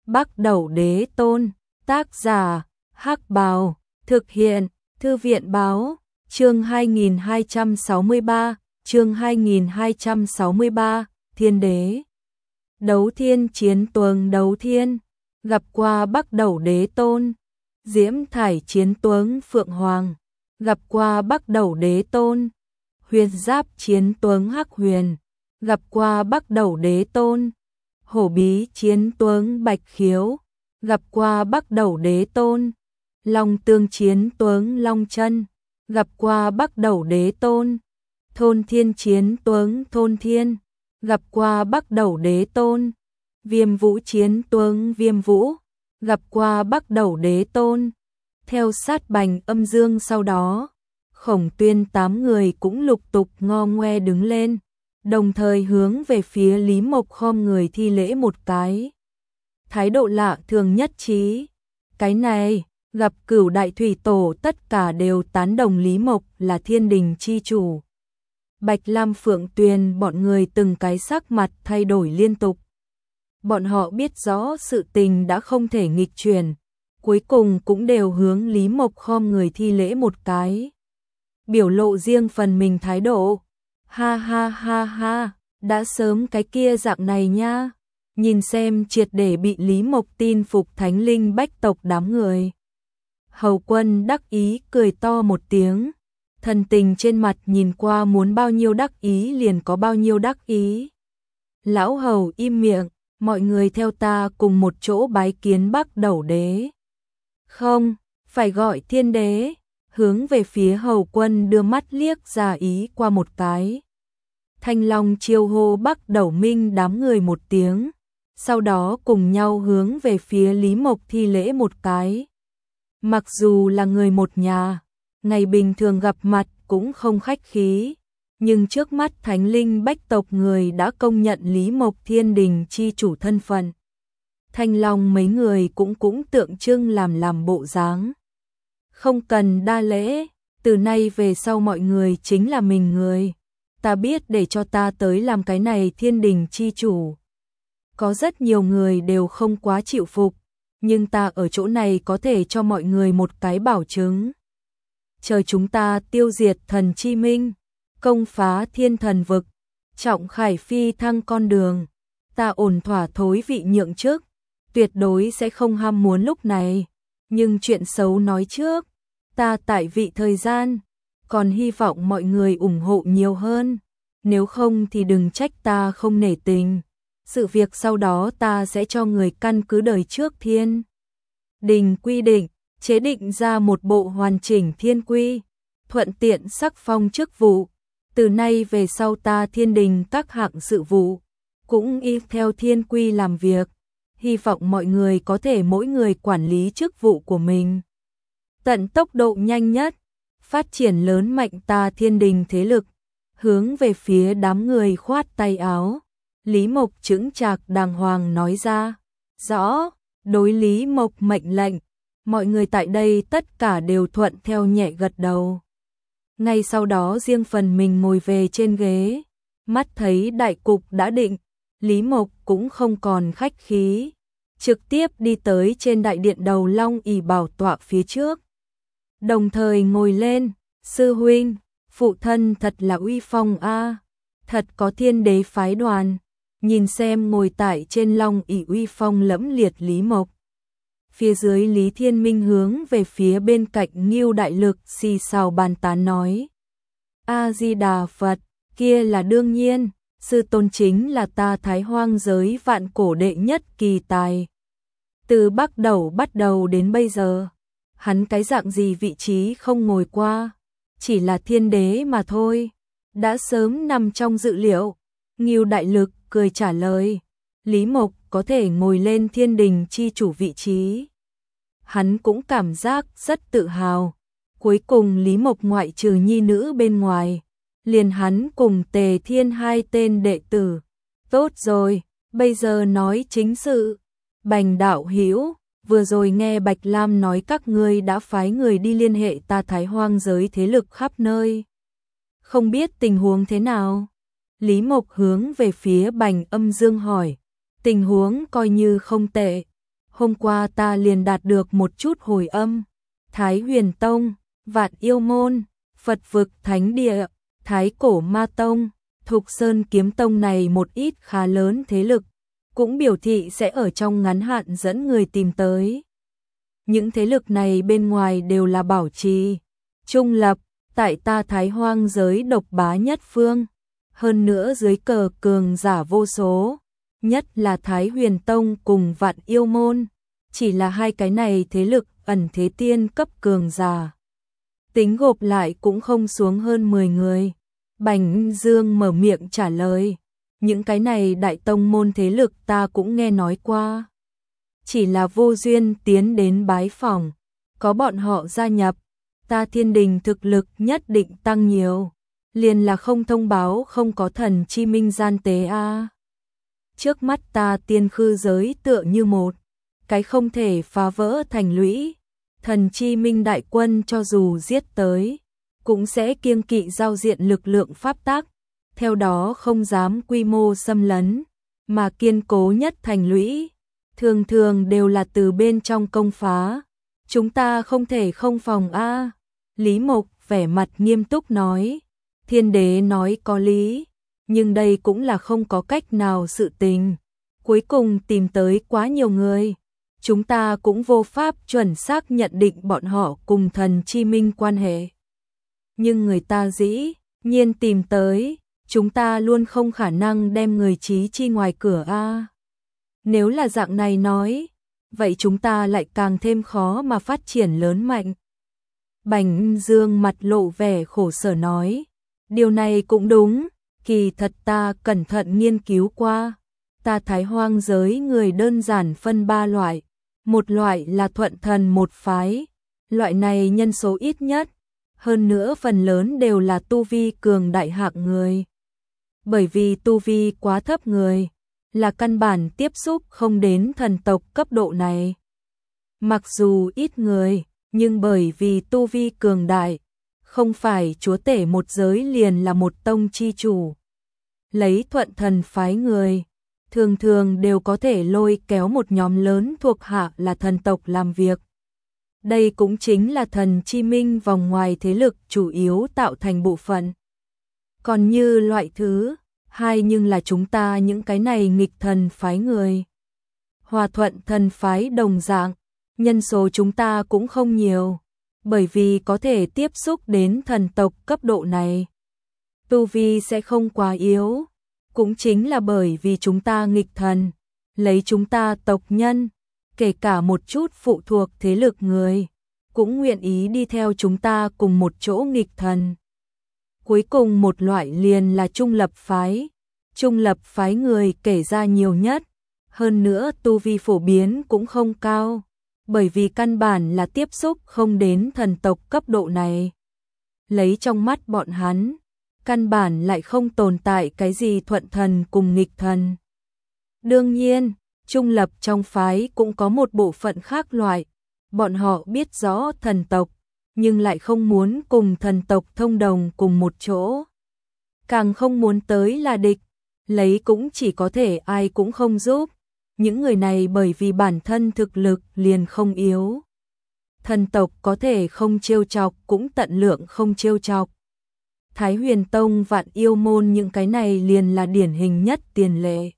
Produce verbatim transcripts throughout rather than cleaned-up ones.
Bắc Đẩu Đế Tôn, tác giả, Hắc Bào, thực hiện, Thư viện Báo, chương hai nghìn hai trăm sáu mươi ba, chương hai nghìn hai trăm sáu mươi ba, Thiên Đế. Đấu Thiên chiến tuồng Đấu Thiên, gặp qua Bắc Đẩu Đế Tôn. Diễm Thải chiến tuồng Phượng Hoàng, gặp qua Bắc Đẩu Đế Tôn. Huyền Giáp chiến tuồng Hắc Huyền, gặp qua Bắc Đẩu Đế Tôn. Hổ Bí chiến tuồng Bạch Khiếu, gặp qua Bắc Đẩu Đế Tôn. Long Tương chiến tuồng Long Chân, gặp qua Bắc Đẩu Đế Tôn. Thôn Thiên chiến tuồng Thôn Thiên, gặp qua Bắc Đẩu Đế Tôn. Viêm Vũ chiến tuồng Viêm Vũ, gặp qua Bắc Đẩu Đế Tôn. Theo sát Bành Âm Dương sau đó, Khổng Tuyên tám người cũng lục tục ngo ngoe đứng lên, đồng thời hướng về phía Lý Mộc khom người thi lễ một cái. Thái độ lạ thường nhất trí. Cái này, gặp Cửu Đại Thủy Tổ tất cả đều tán đồng Lý Mộc là thiên đình chi chủ. Bạch Lam Phượng Tuyền bọn người từng cái sắc mặt thay đổi liên tục. Bọn họ biết rõ sự tình đã không thể nghịch chuyển, cuối cùng cũng đều hướng Lý Mộc khom người thi lễ một cái. Biểu lộ riêng phần mình thái độ. Ha ha ha ha, đã sớm cái kia dạng này nha. Nhìn xem triệt để bị Lý Mộc tin phục thánh linh bách tộc đám người. Hầu Quân đắc ý cười to một tiếng, thần tình trên mặt nhìn qua muốn bao nhiêu đắc ý liền có bao nhiêu đắc ý. Lão Hầu im miệng, mọi người theo ta cùng một chỗ bái kiến Bắc Đẩu Đế. Không, phải gọi Thiên Đế. Hướng về phía Hầu Quân đưa mắt liếc ra ý qua một cái. Thanh Long chiêu hô Bắc Đẩu Minh đám người một tiếng, sau đó cùng nhau hướng về phía Lý Mộc thi lễ một cái. Mặc dù là người một nhà, ngày bình thường gặp mặt cũng không khách khí, nhưng trước mắt thánh linh bách tộc người đã công nhận Lý Mộc thiên đình chi chủ thân phận. Thanh Long mấy người cũng cũng tượng trưng làm làm bộ dáng. Không cần đa lễ, từ nay về sau mọi người chính là mình người. Ta biết để cho ta tới làm cái này thiên đình chi chủ. Có rất nhiều người đều không quá chịu phục, nhưng ta ở chỗ này có thể cho mọi người một cái bảo chứng. Chờ chúng ta tiêu diệt thần chi minh, công phá thiên thần vực, trọng khải phi thăng con đường, ta ổn thỏa thối vị nhượng trước, tuyệt đối sẽ không ham muốn lúc này. Nhưng chuyện xấu nói trước, ta tại vị thời gian, còn hy vọng mọi người ủng hộ nhiều hơn, nếu không thì đừng trách ta không nể tình. Sự việc sau đó ta sẽ cho người căn cứ đời trước thiên đình quy định, chế định ra một bộ hoàn chỉnh thiên quy, thuận tiện sắc phong chức vụ. Từ nay về sau ta thiên đình các hạng sự vụ, cũng y theo thiên quy làm việc. Hy vọng mọi người có thể mỗi người quản lý chức vụ của mình, tận tốc độ nhanh nhất, phát triển lớn mạnh ta thiên đình thế lực. Hướng về phía đám người khoát tay áo, Lý Mộc chững chạc đàng hoàng nói ra. Rõ, đối Lý Mộc mệnh lệnh, mọi người tại đây tất cả đều thuận theo nhẹ gật đầu. Ngay sau đó riêng phần mình ngồi về trên ghế, mắt thấy đại cục đã định, Lý Mộc cũng không còn khách khí, trực tiếp đi tới trên đại điện đầu long ỷ bảo tọa phía trước. Đồng thời ngồi lên, sư huynh, phụ thân thật là uy phong a, thật có thiên đế phái đoàn. Nhìn xem ngồi tại trên long ỷ uy phong lẫm liệt Lý Mộc. Phía dưới Lý Thiên Minh hướng về phía bên cạnh Ngưu Đại Lực xì xào bàn tán nói. A-di-đà Phật, kia là đương nhiên, sư tôn chính là ta Thái Hoang giới vạn cổ đệ nhất kỳ tài. Từ Bắc Đẩu bắt đầu đến bây giờ, hắn cái dạng gì vị trí không ngồi qua, chỉ là thiên đế mà thôi, đã sớm nằm trong dự liệu. Ngưu Đại Lực cười trả lời, Lý Mộc có thể ngồi lên thiên đình chi chủ vị trí. Hắn cũng cảm giác rất tự hào, cuối cùng Lý Mộc ngoại trừ nhi nữ bên ngoài, liền hắn cùng Tề Thiên hai tên đệ tử. Tốt rồi, bây giờ nói chính sự. Bành đạo hữu, vừa rồi nghe Bạch Lam nói các ngươi đã phái người đi liên hệ ta Thái Hoang giới thế lực khắp nơi. Không biết tình huống thế nào? Lý Mộc hướng về phía Bành Âm Dương hỏi. Tình huống coi như không tệ, hôm qua ta liền đạt được một chút hồi âm. Thái Huyền Tông, Vạn Yêu Môn, Phật Vực Thánh Địa, Thái Cổ Ma Tông, Thục Sơn Kiếm Tông này một ít khá lớn thế lực, cũng biểu thị sẽ ở trong ngắn hạn dẫn người tìm tới. Những thế lực này bên ngoài đều là bảo trì, trung lập, tại ta Thái Hoang giới độc bá nhất phương, hơn nữa dưới cờ cường giả vô số, nhất là Thái Huyền Tông cùng Vạn Yêu Môn, chỉ là hai cái này thế lực ẩn thế tiên cấp cường giả. Tính gộp lại cũng không xuống hơn mười người. Bành Dương mở miệng trả lời, những cái này đại tông môn thế lực ta cũng nghe nói qua. Chỉ là vô duyên tiến đến bái phỏng, có bọn họ gia nhập, ta Thiên Đình thực lực nhất định tăng nhiều, liền là không thông báo không có thần chi minh gian tế a. À. Trước mắt ta tiên khư giới tựa như một cái không thể phá vỡ thành lũy, thần chi minh đại quân cho dù giết tới, cũng sẽ kiêng kỵ giao diện lực lượng pháp tắc, theo đó không dám quy mô xâm lấn, mà kiên cố nhất thành lũy, thường thường đều là từ bên trong công phá. Chúng ta không thể không phòng a. À. Lý Mộc vẻ mặt nghiêm túc nói, Thiên Đế nói có lý, nhưng đây cũng là không có cách nào sự tình. Cuối cùng tìm tới quá nhiều người, chúng ta cũng vô pháp chuẩn xác nhận định bọn họ cùng thần chi minh quan hệ. Nhưng người ta dĩ nhiên tìm tới, chúng ta luôn không khả năng đem người trí chi ngoài cửa a. À. Nếu là dạng này nói, vậy chúng ta lại càng thêm khó mà phát triển lớn mạnh. Bành Dương mặt lộ vẻ khổ sở nói, điều này cũng đúng, kỳ thật ta cẩn thận nghiên cứu qua, ta Thái Hoang giới người đơn giản phân ba loại, một loại là thuận thần một phái, loại này nhân số ít nhất, hơn nữa phần lớn đều là tu vi cường đại hạng người. Bởi vì tu vi quá thấp người, là căn bản tiếp xúc không đến thần tộc cấp độ này. Mặc dù ít người, nhưng bởi vì tu vi cường đại, không phải chúa tể một giới liền là một tông chi chủ. Lấy thuận thần phái người, thường thường đều có thể lôi kéo một nhóm lớn thuộc hạ là thần tộc làm việc. Đây cũng chính là thần chi minh vòng ngoài thế lực chủ yếu tạo thành bộ phận. Còn như loại thứ hai nhưng là chúng ta những cái này nghịch thần phái người. Hòa thuận thần phái đồng dạng, nhân số chúng ta cũng không nhiều, bởi vì có thể tiếp xúc đến thần tộc cấp độ này. Tu vi sẽ không quá yếu, cũng chính là bởi vì chúng ta nghịch thần, lấy chúng ta tộc nhân, kể cả một chút phụ thuộc thế lực người, cũng nguyện ý đi theo chúng ta cùng một chỗ nghịch thần. Cuối cùng một loại liền là trung lập phái, trung lập phái người kể ra nhiều nhất, hơn nữa tu vi phổ biến cũng không cao, bởi vì căn bản là tiếp xúc không đến thần tộc cấp độ này. Lấy trong mắt bọn hắn, căn bản lại không tồn tại cái gì thuận thần cùng nghịch thần. Đương nhiên, trung lập trong phái cũng có một bộ phận khác loại, bọn họ biết rõ thần tộc, nhưng lại không muốn cùng thần tộc thông đồng cùng một chỗ. Càng không muốn tới là địch, lấy cũng chỉ có thể ai cũng không giúp. Những người này bởi vì bản thân thực lực liền không yếu. Thần tộc có thể không trêu chọc cũng tận lượng không trêu chọc. Thái Huyền Tông Vạn Yêu Môn những cái này liền là điển hình nhất tiền lệ.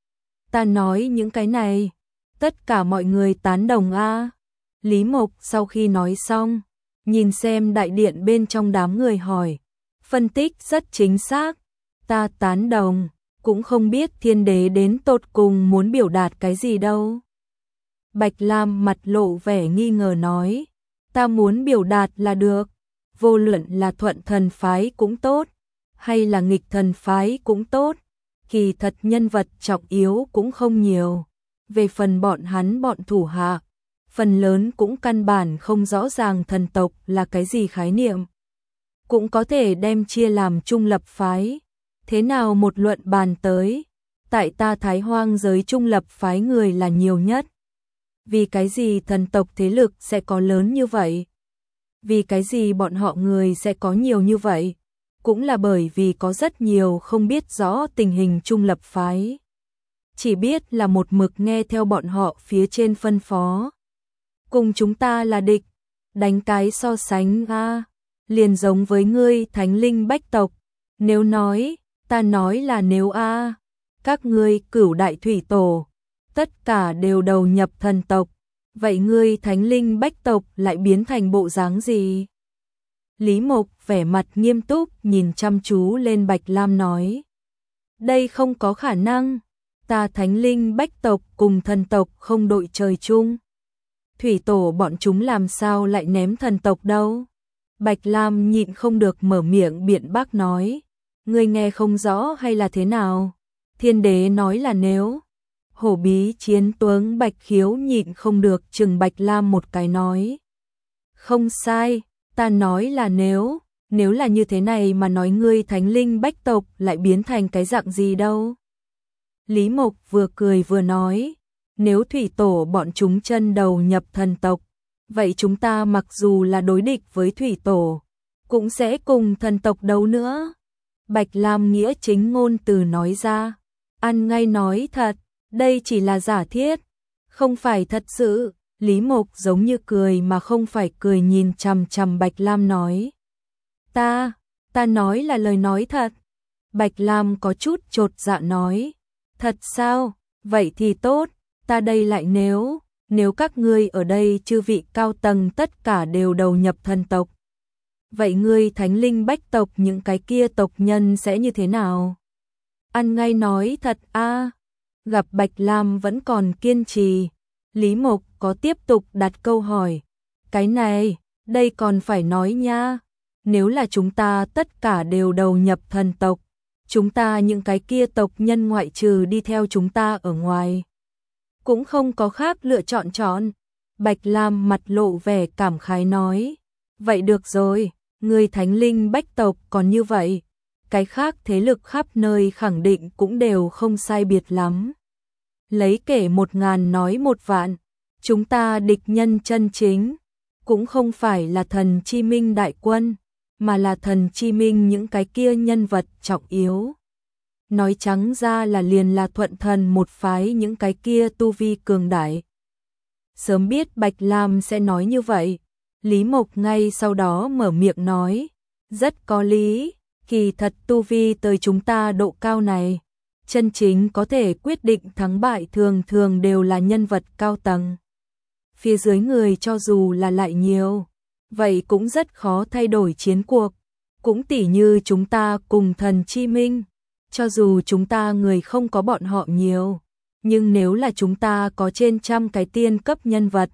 Ta nói những cái này, tất cả mọi người tán đồng a. À. Lý Mộc sau khi nói xong, nhìn xem đại điện bên trong đám người hỏi, phân tích rất chính xác, ta tán đồng, cũng không biết Thiên Đế đến tột cùng muốn biểu đạt cái gì đâu. Bạch Lam mặt lộ vẻ nghi ngờ nói, ta muốn biểu đạt là được, vô luận là thuận thần phái cũng tốt, hay là nghịch thần phái cũng tốt, kỳ thật nhân vật trọng yếu cũng không nhiều. Về phần bọn hắn bọn thủ hạ, phần lớn cũng căn bản không rõ ràng thần tộc là cái gì khái niệm. Cũng có thể đem chia làm trung lập phái. Thế nào một luận bàn tới, tại ta Thái Hoang giới trung lập phái người là nhiều nhất. Vì cái gì thần tộc thế lực sẽ có lớn như vậy? Vì cái gì bọn họ người sẽ có nhiều như vậy? Cũng là bởi vì có rất nhiều không biết rõ tình hình trung lập phái. chỉ biết là một mực nghe theo bọn họ phía trên phân phó. Cùng chúng ta là địch, đánh cái so sánh a, liền giống với ngươi thánh linh bách tộc, nếu nói, ta nói là nếu a, các ngươi cửu đại thủy tổ, tất cả đều đầu nhập thần tộc, vậy ngươi thánh linh bách tộc lại biến thành bộ dáng gì? Lý Mộc vẻ mặt nghiêm túc nhìn chăm chú lên Bạch Lam nói. Đây không có khả năng, ta thánh linh bách tộc cùng thần tộc không đội trời chung. Thủy tổ bọn chúng làm sao lại ném thần tộc đâu? Bạch Lam nhịn không được mở miệng biện bác nói. Ngươi nghe không rõ hay là thế nào? Thiên đế nói là nếu. Hổ bí chiến tướng Bạch Khiếu nhịn không được chừng Bạch Lam một cái nói. Không sai, ta nói là nếu, nếu là như thế này mà nói ngươi thánh linh bách tộc lại biến thành cái dạng gì đâu. Lý Mộc vừa cười vừa nói, nếu thủy tổ bọn chúng chân đầu nhập thần tộc, vậy chúng ta mặc dù là đối địch với thủy tổ, cũng sẽ cùng thần tộc đấu nữa. Bạch Lam nghĩa chính ngôn từ nói ra, ăn ngay nói thật, đây chỉ là giả thiết, không phải thật sự. Lý Mộc giống như cười mà không phải cười nhìn chằm chằm Bạch Lam nói. Ta, ta nói là lời nói thật. Bạch Lam có chút chột dạ nói. Thật sao, vậy thì tốt, ta đây lại nếu, nếu các ngươi ở đây chư vị cao tầng tất cả đều đầu nhập thần tộc. Vậy ngươi thánh linh bách tộc những cái kia tộc nhân sẽ như thế nào? Ăn ngay nói thật a. Gặp Bạch Lam vẫn còn kiên trì, Lý Mộc có tiếp tục đặt câu hỏi. Cái này, đây còn phải nói nha. Nếu là chúng ta tất cả đều đầu nhập thần tộc, chúng ta những cái kia tộc nhân ngoại trừ đi theo chúng ta ở ngoài, cũng không có khác lựa chọn chọn. Bạch Lam mặt lộ vẻ cảm khái nói. Vậy được rồi, người thánh linh bách tộc còn như vậy, cái khác thế lực khắp nơi khẳng định cũng đều không sai biệt lắm. Lấy kể một ngàn nói một vạn, chúng ta địch nhân chân chính, cũng không phải là thần chi minh đại quân, mà là thần chi minh những cái kia nhân vật trọng yếu. Nói trắng ra là liền là thuận thần một phái những cái kia tu vi cường đại. Sớm biết Bạch Lam sẽ nói như vậy, Lý Mộc ngay sau đó mở miệng nói, rất có lý, kỳ thật tu vi tới chúng ta độ cao này, chân chính có thể quyết định thắng bại thường thường đều là nhân vật cao tầng. Phía dưới người cho dù là lại nhiều, vậy cũng rất khó thay đổi chiến cuộc. Cũng tỉ như chúng ta cùng thần chi minh, cho dù chúng ta người không có bọn họ nhiều, nhưng nếu là chúng ta có trên trăm cái tiên cấp nhân vật,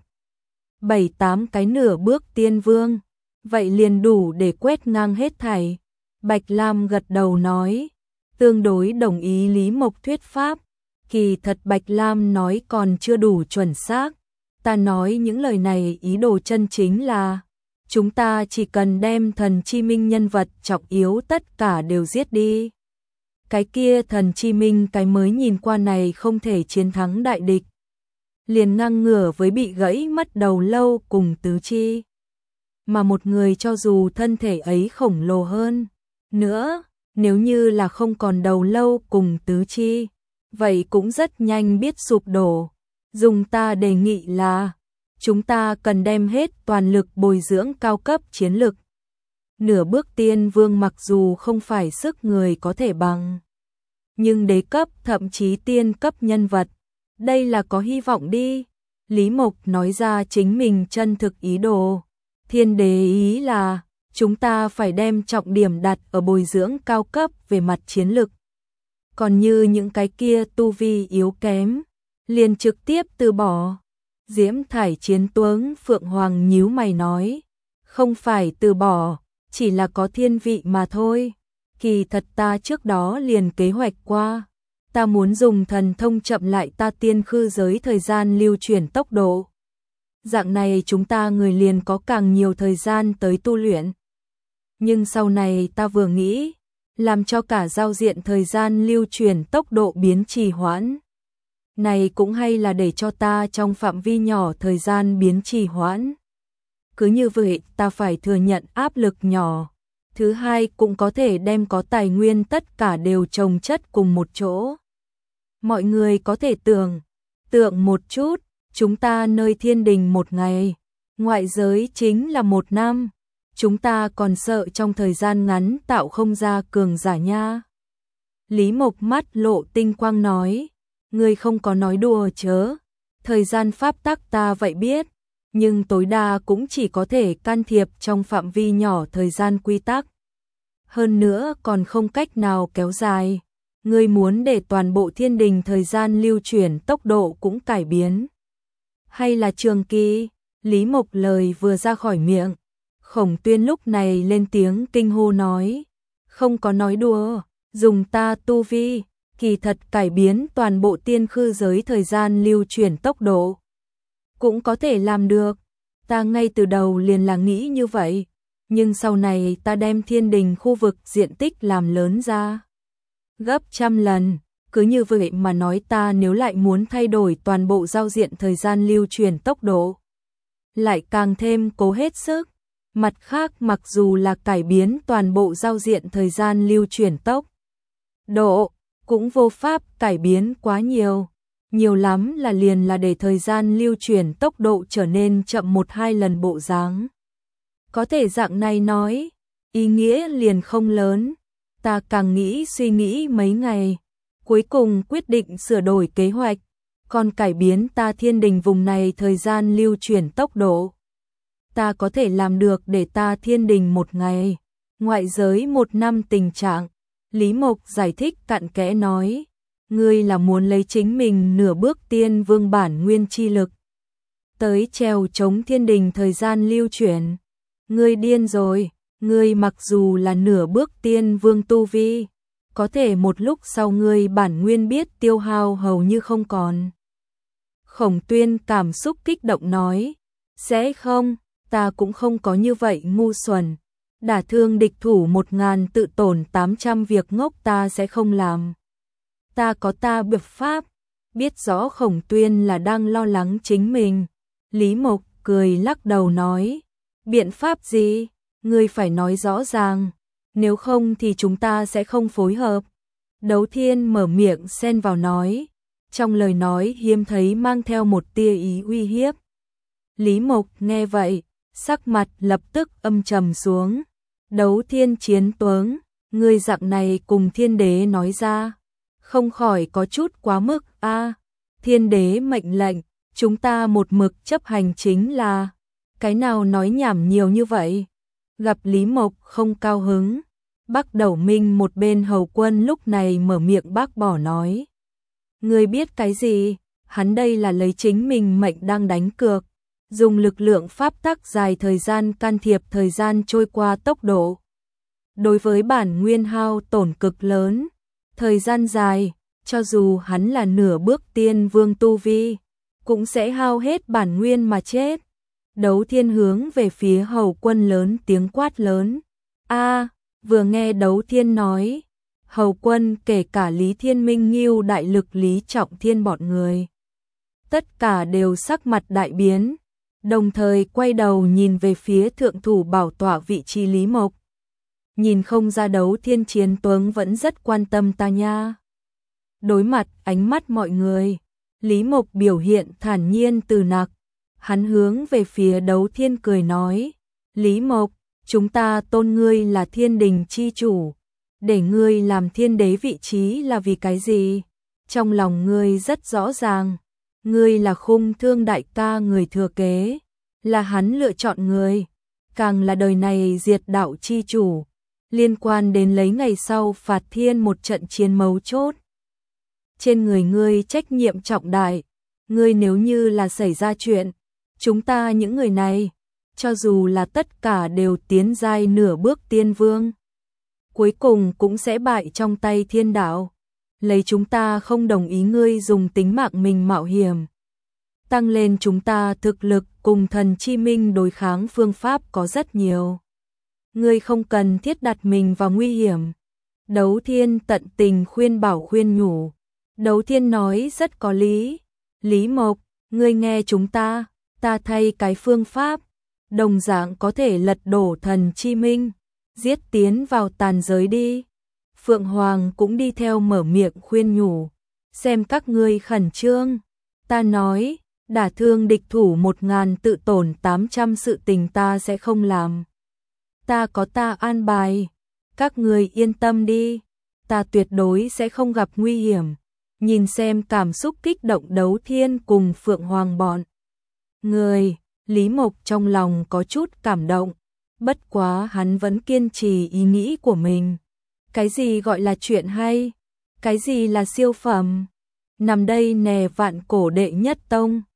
bảy tám cái nửa bước tiên vương, vậy liền đủ để quét ngang hết thảy. Bạch Lam gật đầu nói, tương đối đồng ý Lý Mộc thuyết pháp. Kỳ thật Bạch Lam nói còn chưa đủ chuẩn xác. Ta nói những lời này ý đồ chân chính là chúng ta chỉ cần đem thần chi minh nhân vật trọng yếu tất cả đều giết đi. Cái kia thần chi minh cái mới nhìn qua này không thể chiến thắng đại địch, liền ngang ngửa với bị gãy mất đầu lâu cùng tứ chi. Mà một người cho dù thân thể ấy khổng lồ hơn nữa, nếu như là không còn đầu lâu cùng tứ chi, vậy cũng rất nhanh biết sụp đổ. Dùng ta đề nghị là, chúng ta cần đem hết toàn lực bồi dưỡng cao cấp chiến lực. Nửa bước tiên vương mặc dù không phải sức người có thể bằng, nhưng đế cấp thậm chí tiên cấp nhân vật, đây là có hy vọng đi. Lý Mộc nói ra chính mình chân thực ý đồ. Thiên đế ý là, chúng ta phải đem trọng điểm đặt ở bồi dưỡng cao cấp về mặt chiến lực. Còn như những cái kia tu vi yếu kém, liền trực tiếp từ bỏ. Diễm Thải chiến tướng Phượng Hoàng nhíu mày nói, không phải từ bỏ, chỉ là có thiên vị mà thôi. Kỳ thật ta trước đó liền kế hoạch qua, ta muốn dùng thần thông chậm lại ta tiên khư giới thời gian lưu chuyển tốc độ. Dạng này chúng ta người liền có càng nhiều thời gian tới tu luyện. Nhưng sau này ta vừa nghĩ, làm cho cả giao diện thời gian lưu chuyển tốc độ biến trì hoãn. Này cũng hay là để cho ta trong phạm vi nhỏ thời gian biến trì hoãn. Cứ như vậy ta phải thừa nhận áp lực nhỏ. Thứ hai cũng có thể đem có tài nguyên tất cả đều chồng chất cùng một chỗ. Mọi người có thể tưởng tượng một chút, chúng ta nơi thiên đình một ngày, ngoại giới chính là một năm, chúng ta còn sợ trong thời gian ngắn tạo không ra cường giả nha. Lý Mộc mắt lộ tinh quang nói, ngươi không có nói đùa chớ, thời gian pháp tắc ta vậy biết, nhưng tối đa cũng chỉ có thể can thiệp trong phạm vi nhỏ thời gian quy tắc. Hơn nữa còn không cách nào kéo dài. Ngươi muốn để toàn bộ thiên đình thời gian lưu chuyển tốc độ cũng cải biến. Hay là trường kỳ? Lý Mộc lời vừa ra khỏi miệng. Khổng Tuyên lúc này lên tiếng kinh hô nói. Không có nói đùa, dùng ta tu vi, kỳ thật cải biến toàn bộ tiên khư giới thời gian lưu chuyển tốc độ. Cũng có thể làm được. Ta ngay từ đầu liền là nghĩ như vậy. Nhưng sau này ta đem thiên đình khu vực diện tích làm lớn ra. Gấp trăm lần, cứ như vậy mà nói ta nếu lại muốn thay đổi toàn bộ giao diện thời gian lưu truyền tốc độ, lại càng thêm cố hết sức. Mặt khác mặc dù là cải biến toàn bộ giao diện thời gian lưu truyền tốc độ, cũng vô pháp cải biến quá nhiều. Nhiều lắm là liền là để thời gian lưu truyền tốc độ trở nên chậm một hai lần bộ dáng. Có thể dạng này nói, ý nghĩa liền không lớn. Ta càng nghĩ suy nghĩ mấy ngày, cuối cùng quyết định sửa đổi kế hoạch, còn cải biến ta thiên đình vùng này thời gian lưu chuyển tốc độ. Ta có thể làm được để ta thiên đình một ngày, ngoại giới một năm tình trạng. Lý Mộc giải thích cặn kẽ nói, ngươi là muốn lấy chính mình nửa bước tiên vương bản nguyên chi lực, tới trèo chống thiên đình thời gian lưu chuyển. Ngươi điên rồi. Ngươi mặc dù là nửa bước tiên vương tu vi, có thể một lúc sau ngươi bản nguyên biết tiêu hao hầu như không còn. Khổng Tuyên cảm xúc kích động nói, sẽ không, ta cũng không có như vậy ngu xuẩn. Đả thương địch thủ một ngàn tự tổn tám trăm việc ngốc ta sẽ không làm. Ta có ta biện pháp. Biết rõ Khổng Tuyên là đang lo lắng chính mình. Lý Mộc cười lắc đầu nói, biện pháp gì? Ngươi phải nói rõ ràng, nếu không thì chúng ta sẽ không phối hợp. Đấu Thiên mở miệng xen vào nói, trong lời nói hiếm thấy mang theo một tia ý uy hiếp. Lý Mộc nghe vậy, sắc mặt lập tức âm trầm xuống. Đấu Thiên chiến tướng, ngươi dạng này cùng thiên đế nói ra, không khỏi có chút quá mức a. À, thiên đế mệnh lệnh, chúng ta một mực chấp hành chính là, cái nào nói nhảm nhiều như vậy. Gặp Lý Mộc không cao hứng, Bắc Đẩu Minh một bên hầu quân lúc này mở miệng bác bỏ nói. Ngươi biết cái gì, hắn đây là lấy chính mình mệnh đang đánh cược, dùng lực lượng pháp tắc dài thời gian can thiệp thời gian trôi qua tốc độ. Đối với bản nguyên hao tổn cực lớn, thời gian dài, cho dù hắn là nửa bước tiên vương tu vi, cũng sẽ hao hết bản nguyên mà chết. Đấu Thiên hướng về phía hầu quân lớn tiếng quát lớn. A, vừa nghe Đấu Thiên nói, hầu quân kể cả Lý Thiên Minh Ngưu đại lực Lý Trọng Thiên bọn người, tất cả đều sắc mặt đại biến, đồng thời quay đầu nhìn về phía thượng thủ bảo tọa vị trí Lý Mộc. Nhìn không ra Đấu Thiên chiến tướng vẫn rất quan tâm ta nha. Đối mặt ánh mắt mọi người, Lý Mộc biểu hiện thản nhiên từ nặc. Hắn hướng về phía Đấu Thiên cười nói, Lý Mộc, chúng ta tôn ngươi là thiên đình chi chủ, để ngươi làm thiên đế vị trí là vì cái gì? Trong lòng ngươi rất rõ ràng, ngươi là Khung Thương đại ca người thừa kế, là hắn lựa chọn ngươi, càng là đời này diệt đạo chi chủ, liên quan đến lấy ngày sau phạt thiên một trận chiến mấu chốt. Trên người ngươi trách nhiệm trọng đại, ngươi nếu như là xảy ra chuyện, chúng ta những người này, cho dù là tất cả đều tiến giai nửa bước tiên vương, cuối cùng cũng sẽ bại trong tay thiên đạo. Lấy chúng ta không đồng ý ngươi dùng tính mạng mình mạo hiểm, tăng lên chúng ta thực lực cùng thần chi minh đối kháng phương pháp có rất nhiều. Ngươi không cần thiết đặt mình vào nguy hiểm. Đấu Thiên tận tình khuyên bảo khuyên nhủ. Đấu Thiên nói rất có lý. Lý Mộc, ngươi nghe chúng ta, ta thay cái phương pháp, đồng dạng có thể lật đổ thần chi minh, giết tiến vào tàn giới đi. Phượng Hoàng cũng đi theo mở miệng khuyên nhủ. xem các ngươi khẩn trương. Ta nói, đả thương địch thủ một ngàn tự tổn tám trăm sự tình ta sẽ không làm. Ta có ta an bài, các ngươi yên tâm đi, ta tuyệt đối sẽ không gặp nguy hiểm. Nhìn xem cảm xúc kích động Đấu Thiên cùng Phượng Hoàng bọn người, Lý Mộc trong lòng có chút cảm động, bất quá hắn vẫn kiên trì ý nghĩ của mình. Cái gì gọi là chuyện hay? Cái gì là siêu phẩm? Nằm đây nè vạn cổ đệ nhất tông.